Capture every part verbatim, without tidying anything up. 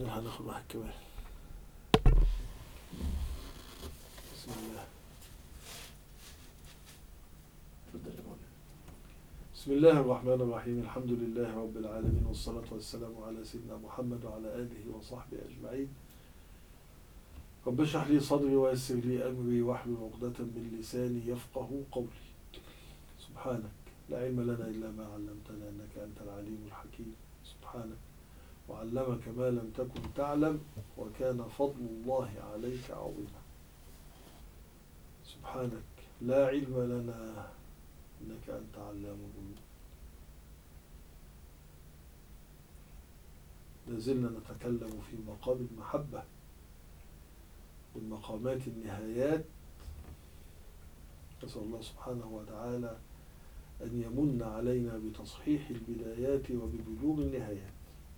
هناخد واحد كمان. بسم الله. بسم الله الرحمن الرحيم. الحمد لله رب العالمين، والصلاة والسلام على سيدنا محمد وعلى آله وصحبه أجمعين. رب اشرح لي صدري ويسر لي أمري واحلل عقدة من لساني يفقه قولي. سبحانك لا علم لنا إلا ما علمتنا إنك أنت العليم الحكيم. سبحانك وعلمك ما لم تكن تعلم وكان فضل الله عليك عظيما. سبحانك لا علم لنا إنك أنت علام الغيوب. لازلنا نتكلم في مقام المحبة من مقامات النهايات. نسأل الله سبحانه وتعالى أن يمن علينا بتصحيح البدايات وببلوغ النهايات.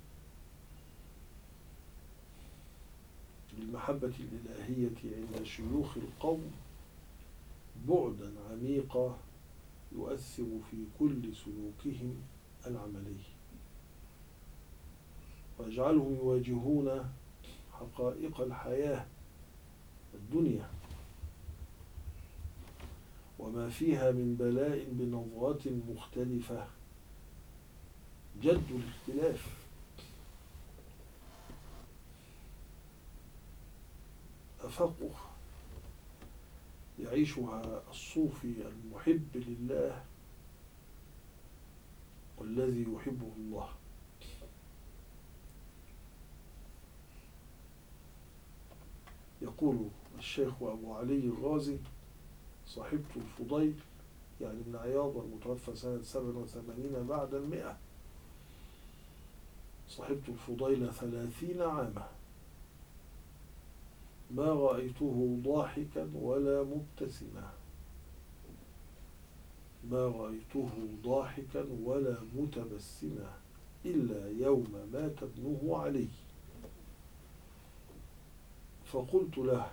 للمحبة الإلهية عند شيوخ القوم بعدا عميقا يؤثر في كل سلوكهم العملي، ويجعلهم يواجهون حقائق الحياة الدنيا وما فيها من بلاء بنظرات مختلفة جد الاختلاف. أفقه يعيشها الصوفي المحب لله والذي يحبه الله. يقول الشيخ أبو علي الرازي صاحبة الفضيل يعني ابن عياض المتوفى سنة سبع وثمانين بعد المئة، صاحبة الفضيل ثلاثين عاما ما رأيته ضاحكا ولا مبتسما، ما رأيته ضاحكا ولا متبسما إلا يوم مات ابنه علي. فقلت له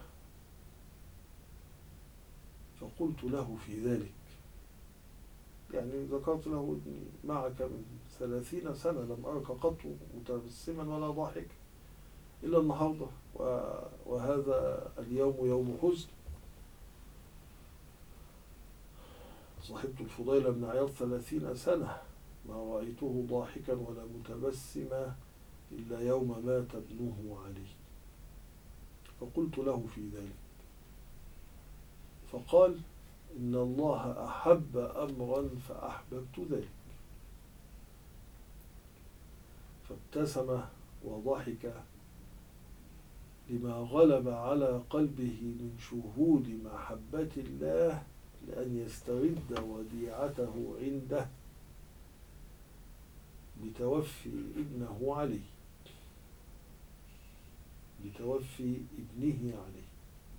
فقلت له في ذلك، يعني ذكرت له ابني معك من ثلاثين سنة لم أرك قط متبسما ولا ضاحكا إلا النهاردة، وهذا اليوم يوم حزن. صاحبت الفضيل بن عياض ثلاثين سنة ما رأيته ضاحكا ولا متبسما إلا يوم مات ابنه علي. فقلت له في ذلك فقال: إن الله أحب أمرا فأحببت ذلك. فابتسم وضحك لما غلب على قلبه من شهود محبة الله لأن يسترد وديعته عنده بتوفي ابنه علي بتوفي ابنه علي.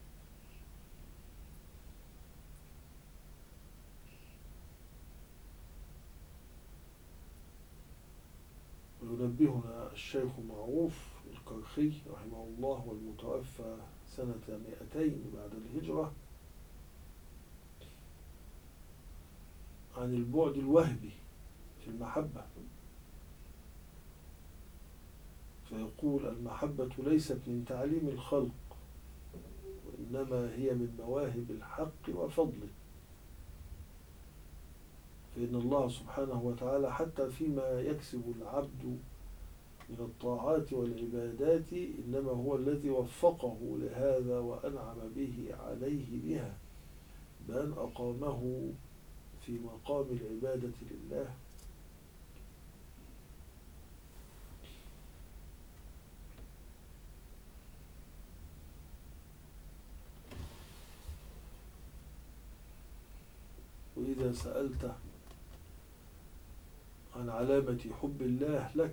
وينبهنا الشيخ معروف الكرخي رحمه الله والمتوفى سنة مئتين بعد الهجرة عن البعد الوهبي في المحبة، فيقول: المحبة ليست من تعليم الخلق وإنما هي من مواهب الحق وفضله، فإن الله سبحانه وتعالى حتى فيما يكسب العبد من الطاعات والعبادات إنما هو الذي وفقه لهذا وأنعم به عليه بها بأن أقامه في مقام العبادة لله. وإذا سألت عن علامة حب الله لك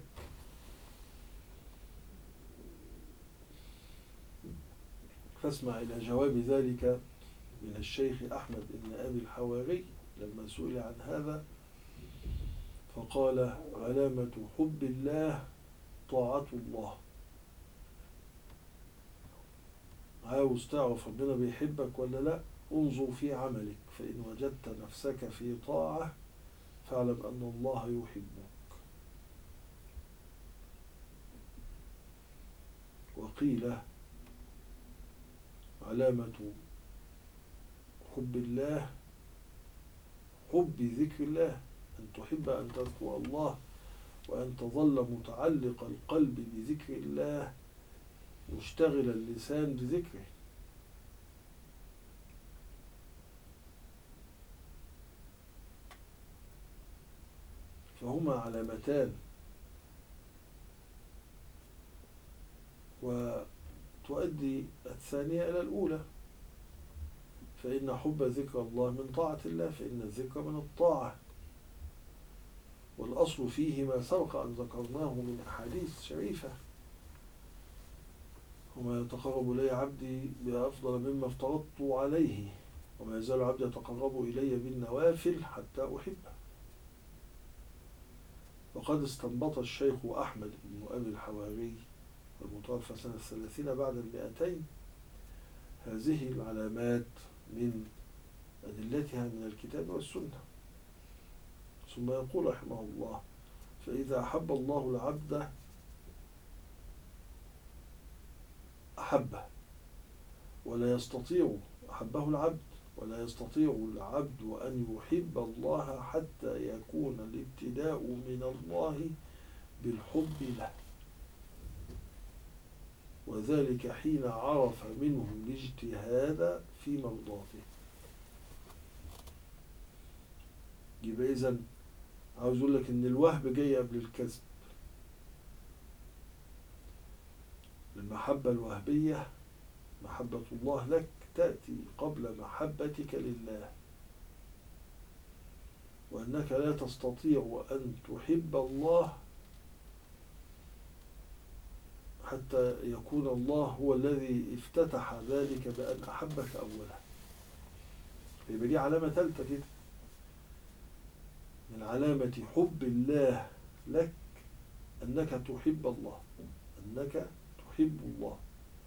فاسمع إلى جواب ذلك من الشيخ أحمد بن أبي الحواري لما سئل عن هذا فقال: علامة حب الله طاعة الله. عاوز تعرف ربنا بيحبك ولا لا؟ انظر في عملك، فإن وجدت نفسك في طاعة فاعلم أن الله يحبك. وقيل علامة حب الله حب ذكر الله، أن تحب أن تذكر الله وأن تظل متعلق القلب بذكر الله مشتغل اللسان بذكره. فهما علامتان، وتؤدي الثانية إلى الأولى، فإن حب ذكر الله من طاعة الله، فإن الذكر من الطاعة، والأصل فيه ما سبق أن ذكرناه من أحاديث شريفة: وما يتقرب إلي عبدي بأفضل مما افترضت عليه، وما يزال عبدي يتقرب إلي بالنوافل حتى أحبه. وقد استنبط الشيخ أحمد بن أبي الحواري المتوفى سنة الثلاثين بعد المئتين هذه العلامات من أدلتها من الكتاب والسنة. ثم يقول رحمه الله: فإذا أحب الله العبد أحبه، ولا يستطيع أحبه العبد ولا يستطيع العبد أن يحب الله حتى يكون الابتداء من الله بالحب له، وذلك حين عرف منه الاجتهاد في مرضاته. يبقى إذن عاوز أقول لك إن الوهب جاي قبل الكذب. المحبة الوهبية محبة الله لك تأتي قبل محبتك لله، وأنك لا تستطيع أن تحب الله حتى يكون الله هو الذي افتتح ذلك بأن أحبك أولا. يبقى دي علامة ثالثة كده من علامة حب الله لك، أنك تحب الله، أنك تحب الله.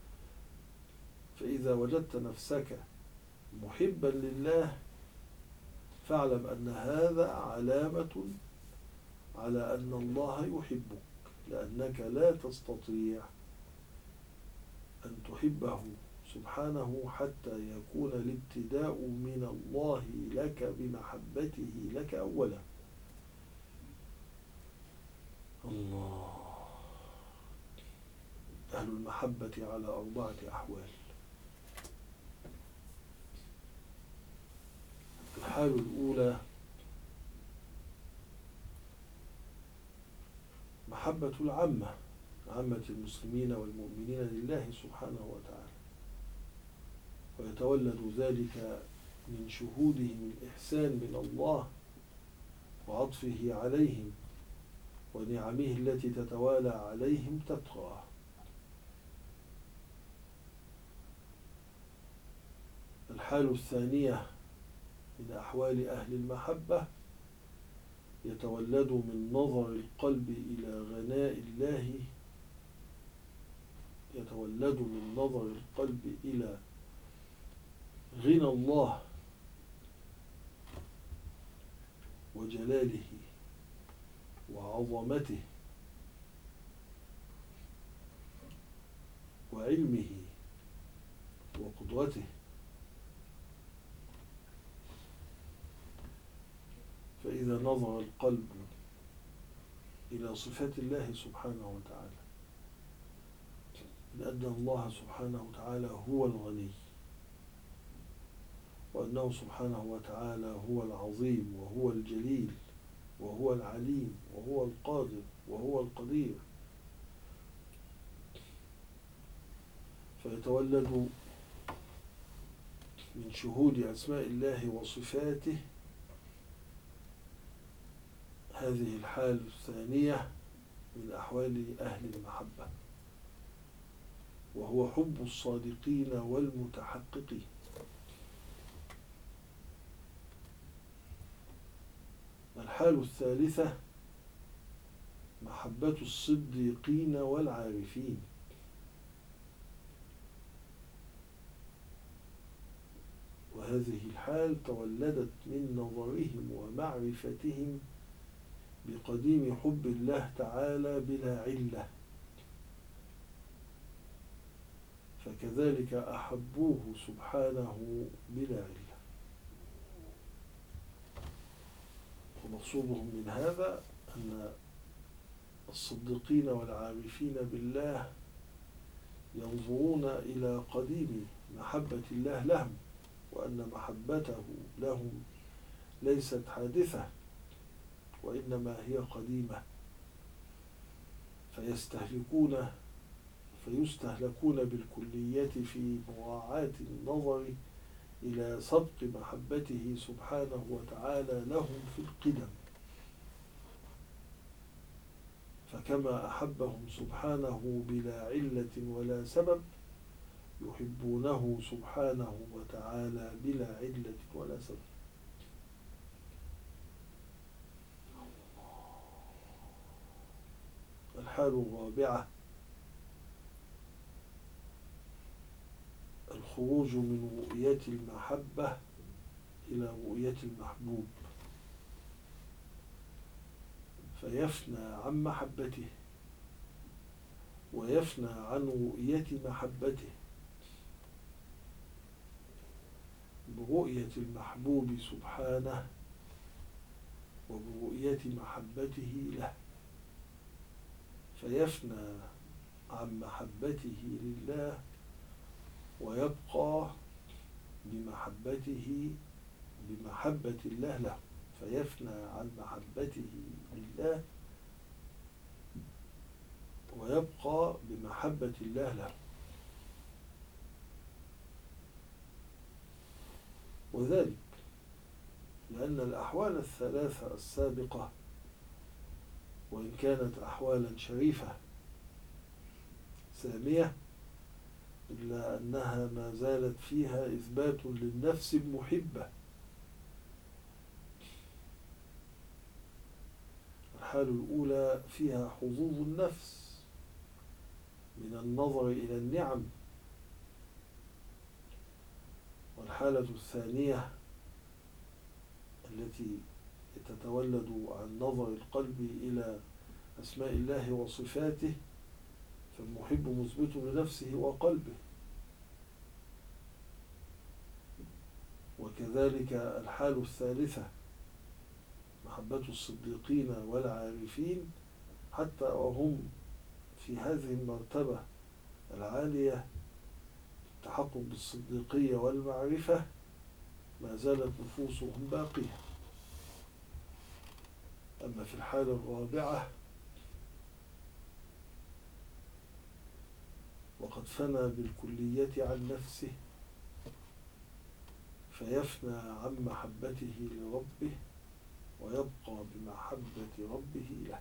فإذا وجدت نفسك محبا لله فاعلم أن هذا علامة على أن الله يحبك، لأنك لا تستطيع أن تحبه سبحانه حتى يكون الابتداء من الله لك بمحبته لك أولا. الله. أهل المحبة على أربعة أحوال. الحال الأولى محبة العامة، عامة المسلمين والمؤمنين لله سبحانه وتعالى، ويتولد ذلك من شهودهم الإحسان من الله وعطفه عليهم ونعمه التي تتوالى عليهم تترى. الحال الثانية من أحوال أهل المحبة يتولد من نظر القلب إلى غناء الله، يتولد من نظر القلب إلى غنى الله وجلاله وعظمته وعلمه وقدرته. فإذا نظر القلب إلى صفات الله سبحانه وتعالى، لأن الله سبحانه وتعالى هو الغني، وأنه سبحانه وتعالى هو العظيم وهو الجليل وهو العليم وهو القادر وهو القدير، فيتولد من شهود أسماء الله وصفاته هذه الحال الثانية من أحوال أهل المحبة، وهو حب الصادقين والمتحققين. الحال الثالثة محبة الصديقين والعارفين، وهذه الحال تولدت من نظرهم ومعرفتهم بقديم حب الله تعالى بلا علة، وكذلك أحبوه سبحانه بلا علة. ومقصودهم من هذا أن الصديقين والعارفين بالله ينظرون إلى قديم محبة الله لهم، وأن محبته لهم ليست حادثة وإنما هي قديمة، فيستهلكون فيستهلكون بالكلية في مراعاة النظر إلى سبق محبته سبحانه وتعالى لهم في القدم. فكما أحبهم سبحانه بلا علة ولا سبب، يحبونه سبحانه وتعالى بلا علة ولا سبب. الحال الرابعة الخروج من رؤية المحبة إلى رؤية المحبوب، فيفنى عن محبته ويفنى عن رؤية محبته برؤية المحبوب سبحانه وبرؤية محبته له، فيفنى عن محبته لله ويبقى بمحبته بمحبة الله له، فيفنى عن محبته لله ويبقى بمحبة الله له. وذلك لأن الأحوال الثلاثة السابقة وإن كانت أحوالا شريفة سامية، إلا أنها ما زالت فيها إثبات للنفس المحبة. الحال الأولى فيها حظوظ النفس من النظر إلى النعم، والحالة الثانية التي تتولد عن نظر القلب إلى أسماء الله وصفاته، فالمحب مثبت لنفسه وقلبه. وكذلك الحال الثالثة محبة الصديقين والعارفين، حتى وهم في هذه المرتبة العالية التحقق بالصديقية والمعرفة، ما زالت نفوسهم باقية. أما في الحالة الرابعة وقد فنى بالكلية عن نفسه، فيفنى عن محبته لربه ويبقى بمحبة ربه له.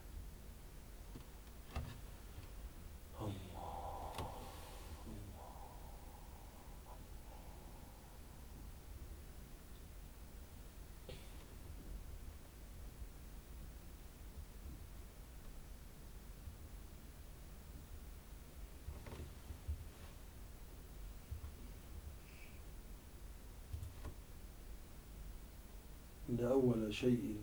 الله الله. إن أول شيء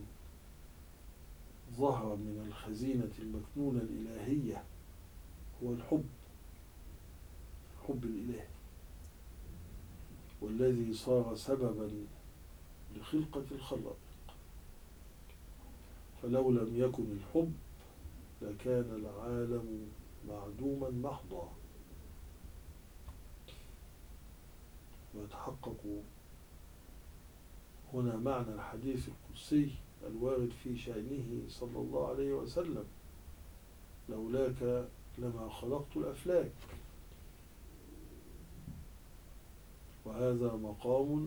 ظهر من الخزينة المكنونة الإلهية هو الحب، الحب الإلهي، والذي صار سببا لخلقة الخلائق. فلو لم يكن الحب لكان العالم معدوما محضا. ويتحقق هنا معنى الحديث القدسي الوارد في شأنه صلى الله عليه وسلم: لولاك لما خلقت الأفلاك. وهذا مقام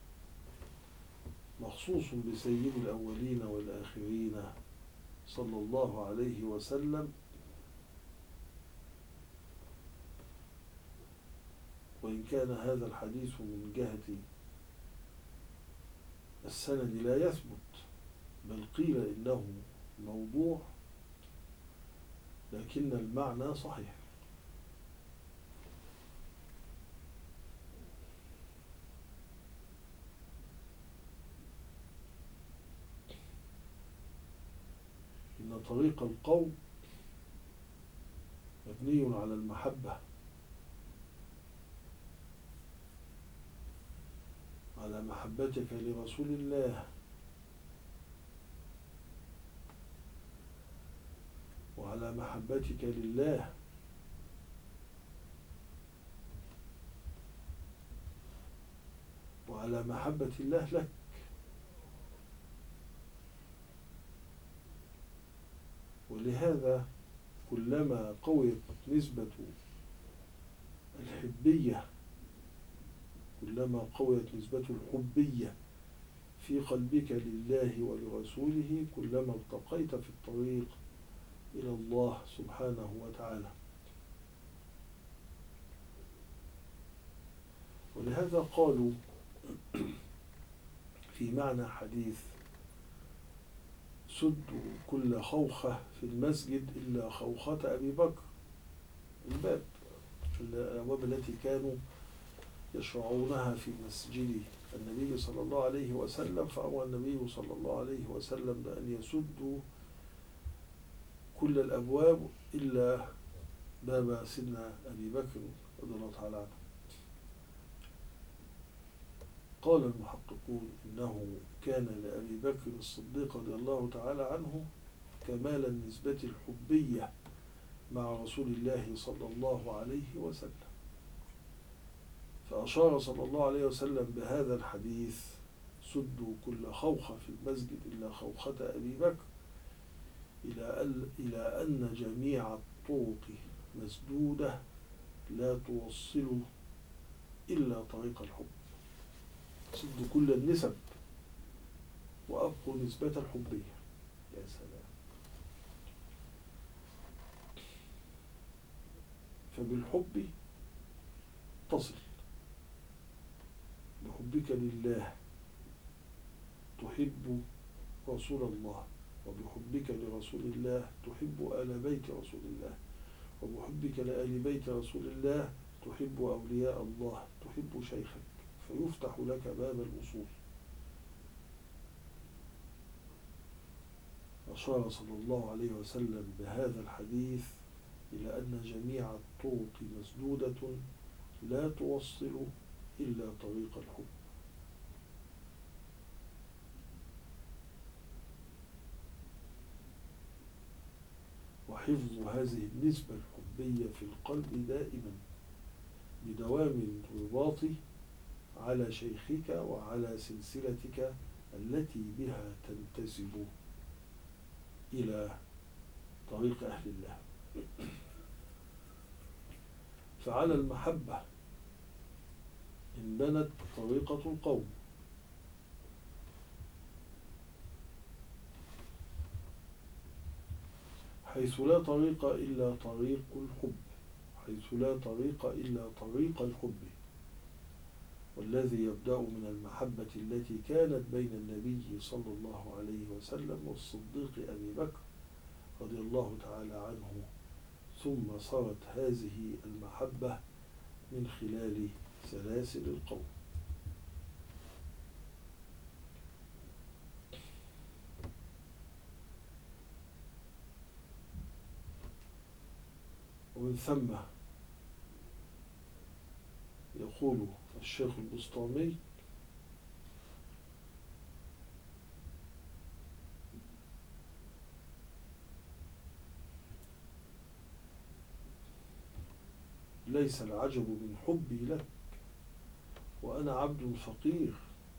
مخصوص بسيد الأولين والآخرين صلى الله عليه وسلم، وإن كان هذا الحديث من جهة السند لا يثبت، بل قيل إنه موضوع، لكن المعنى صحيح. إن طريق القوم مبني على المحبة، على محبتك لرسول الله وعلى محبتك لله وعلى محبة الله لك. ولهذا كلما قويت نسبة الحبية كلما قويت نسبة الحبية في قلبك لله ولرسوله كلما ارتقيت في الطريق إلى الله سبحانه وتعالى. ولهذا قالوا في معنى حديث سدوا كل خوخة في المسجد إلا خوخة أبي بكر، الباب الأبواب التي كانوا يشرعونها في مسجد النبي صلى الله عليه وسلم، فأمر النبي صلى الله عليه وسلم بأن يسدوا كل الأبواب إلا باب سيدنا أبي بكر رضي الله تعالى عنه. قال المحققون إنه كان لأبي بكر الصديق رضي الله تعالى عنه كمال النسبة الحبية مع رسول الله صلى الله عليه وسلم، فأشار صلى الله عليه وسلم بهذا الحديث سدوا كل خوخة في المسجد إلا خوخة أبي بكر إلى أن جميع الطرق مسدودة لا توصل إلا طريق الحب. سدوا كل النسب وأبقوا نسبة الحبية. يا سلام. فبالحب تصل، بحبك لله تحب رسول الله، وبحبك لرسول الله تحب آل بيت رسول الله، وبحبك لآل بيت رسول الله تحب أولياء الله، تحب شيخك، فيفتح لك باب الوصول. أشار صلى الله عليه وسلم بهذا الحديث إلى أن جميع الطرق مسدودة لا توصل إلا طريق الحب. وحفظ هذه النسبة الحبية في القلب دائما بدوام الرباط على شيخك وعلى سلسلتك التي بها تنتسب إلى طريق أهل الله. فعلى المحبة انبنت طريقة القوم، حيث لا طريق إلا طريق الحب، حيث لا طريق إلا طريق الحب، والذي يبدأ من المحبة التي كانت بين النبي صلى الله عليه وسلم والصديق أبي بكر رضي الله تعالى عنه، ثم صارت هذه المحبة من خلال سلاسل القوم. ومن ثم يقول الشيخ البسطامي: ليس العجب من حبي لك وأنا عبد فقير،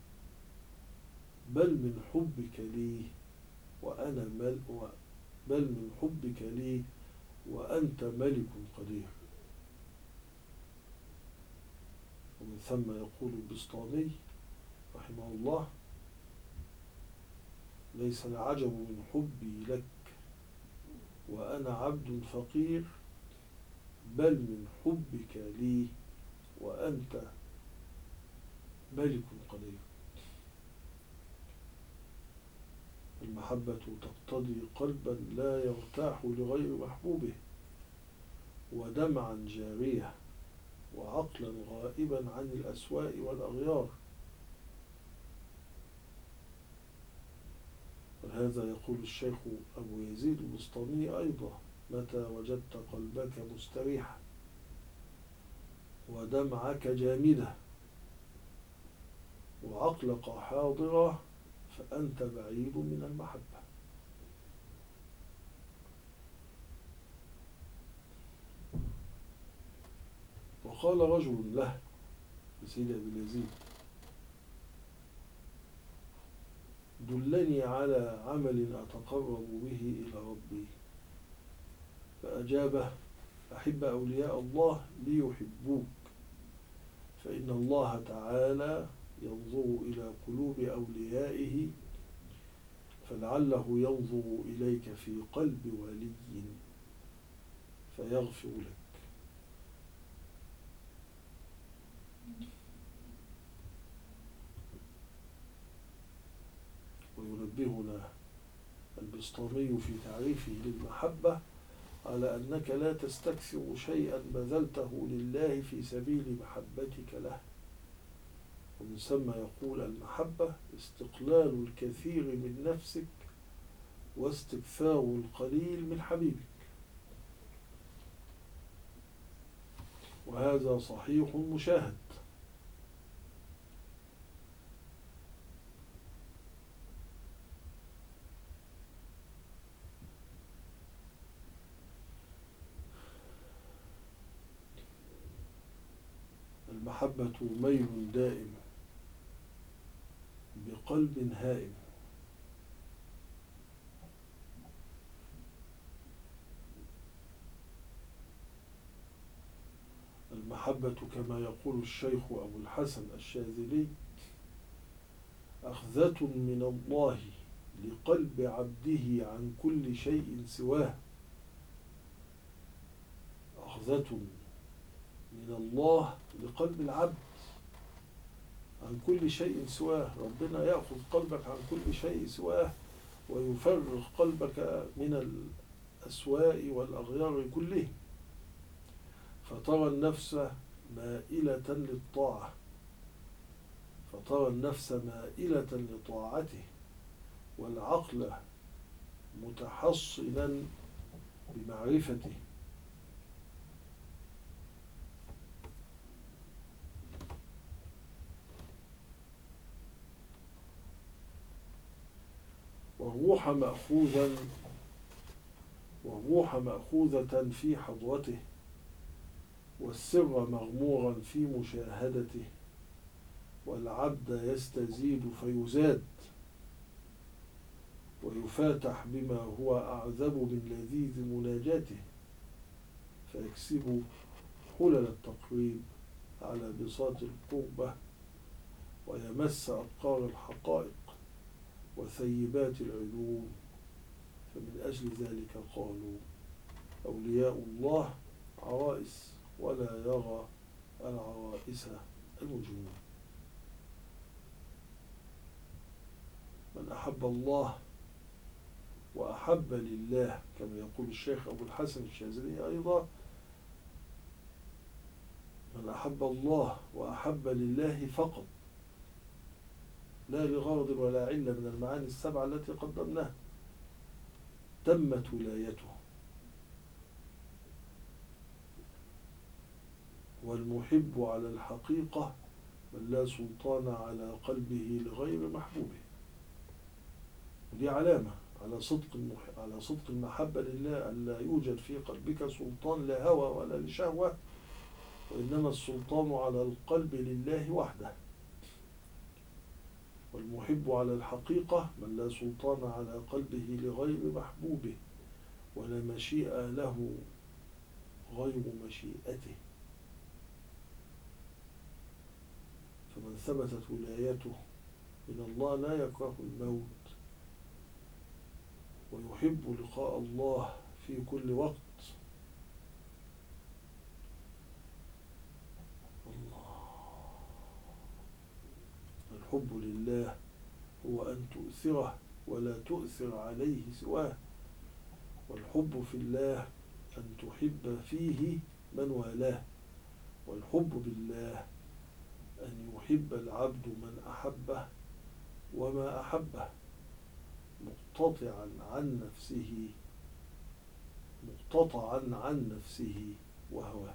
بل من حبك لي وأنا مل بل من حبك لي وأنت ملك قدير. ومن ثم يقول البسطامي رحمه الله: ليس العجب من حبي لك وأنا عبد فقير، بل من حبك لي وأنت ملك قدير. المحبة تقتضي قلبا لا يرتاح لغير محبوبه، ودمعا جارية، وعقلا غائبا عن الأسواء والأغيار. ولهذا يقول الشيخ أبو يزيد البسطامي أيضا: متى وجدت قلبك مستريحا ودمعك جامدة وعقلك حاضرة فأنت بعيد من المحبة. وقال رجل له لسيد أبي اليزيد: دلني على عمل أتقرب به إلى ربي. فأجابه: أحب أولياء الله ليحبوك، فإن الله تعالى ينظر إلى قلوب أوليائه، فلعله ينظر إليك في قلب ولي فيغفر لك. وينبهنا البسطامي في تعريفه للمحبة على أنك لا تستكثر شيئا بذلته لله في سبيل محبتك له. ومن ثم يقول: المحبة استقلال الكثير من نفسك واستكثار القليل من حبيبك. وهذا صحيح مشاهد. المحبة ميل دائم بقلب هائم. المحبة كما يقول الشيخ أبو الحسن الشاذلي: أخذة من الله لقلب عبده عن كل شيء سواه. أخذة من الله لقلب العبد عن كل شيء سواه. ربنا يأخذ قلبك عن كل شيء سواه ويفرغ قلبك من الأسواء والأغيار كله، فترى النفس مائلة للطاعة فترى النفس مائلة لطاعته، والعقل متحصنا بمعرفته. والروح مأخوذا والروح مأخوذة في حضرته، والسر مغمورا في مشاهدته، والعبد يستزيد فيزاد، ويفاتح بما هو أعذب من لذيذ مناجاته، فيكسب حلل التقريب على بساط القربة، ويمس أبقار الحقائق وثيبات العلوم. فمن أجل ذلك قالوا: أولياء الله عرائس ولا يرى العرائس الوجوه. من أحب الله وأحب لله، كما يقول الشيخ أبو الحسن الشاذلي أيضا: من أحب الله وأحب لله فقط، لا لغرض ولا علة من المعاني السبعة التي قدمناها، تمت ولايته. والمحب على الحقيقة من لا سلطان على قلبه لغير محبوبه. ودي علامة على صدق على صدق المحبة لله، أن لا يوجد في قلبك سلطان لا هوى ولا لشهوة، وإنما السلطان على القلب لله وحده. والمحب على الحقيقة من لا سلطان على قلبه لغير محبوبه، ولا مشيئة له غير مشيئته. فمن ثبتت ولايته من الله لا يكره الموت، ويحب لقاء الله في كل وقت. الله. الحب لله هو أن تؤثره ولا تؤثر عليه سواه. والحب في الله أن تحب فيه من والاه. والحب بالله أن يحب العبد من أحبه وما أحبه، مقتطعا عن نفسه مقتطعا عن نفسه وهواه. ،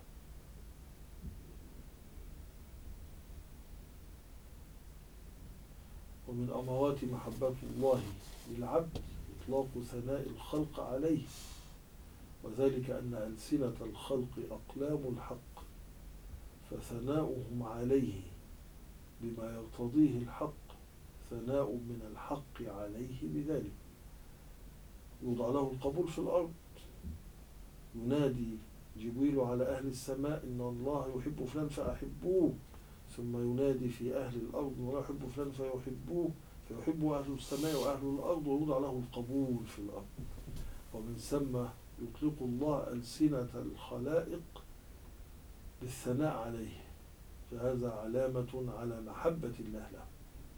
ومن أمارات محبة الله للعبد إطلاق ثناء الخلق عليه، وذلك أن ألسنة الخلق أقلام الحق، فثناؤهم عليه بما يقتضيه الحق ثناء من الحق عليه بذلك. يوضع له القبول في الأرض، ينادي جبريل على أهل السماء إن الله يحب فلان فأحبوه، ثم ينادي في أهل الأرض ولا يحب فلان فيحبوه، فيحبه أهل السماء وأهل الأرض، ويوضع له القبول في الأرض. ومن ثم يطلق الله ألسنة الخلائق بالثناء عليه، فهذا علامة على محبة الله له.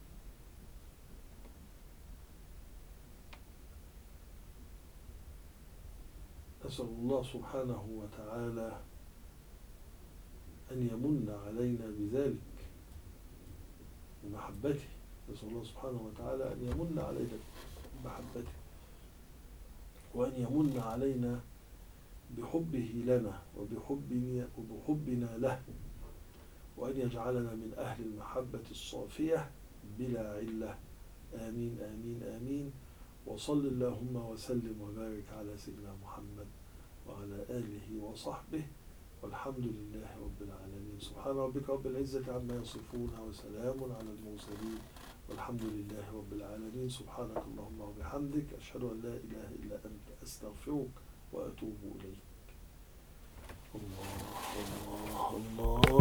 أسأل الله سبحانه وتعالى أن يمن علينا بذلك بمحبته. نسأل الله سبحانه وتعالى أن يمن علينا بمحبته، وأن يمن علينا بحبه لنا وبحبنا, وبحبنا له، وأن يجعلنا من أهل المحبة الصافية بلا علة. آمين آمين آمين. وصل اللهم وسلم وبارك على سيدنا محمد وعلى آله وصحبه، والحمد لله رب العالمين. سبحان ربك رب العزة عما يصفون، وسلام على المرسلين، والحمد لله رب العالمين. سبحانك اللهم وبحمدك، أشهد أن لا إله إلا أنت، أستغفرك وأتوب إليك. الله الله الله.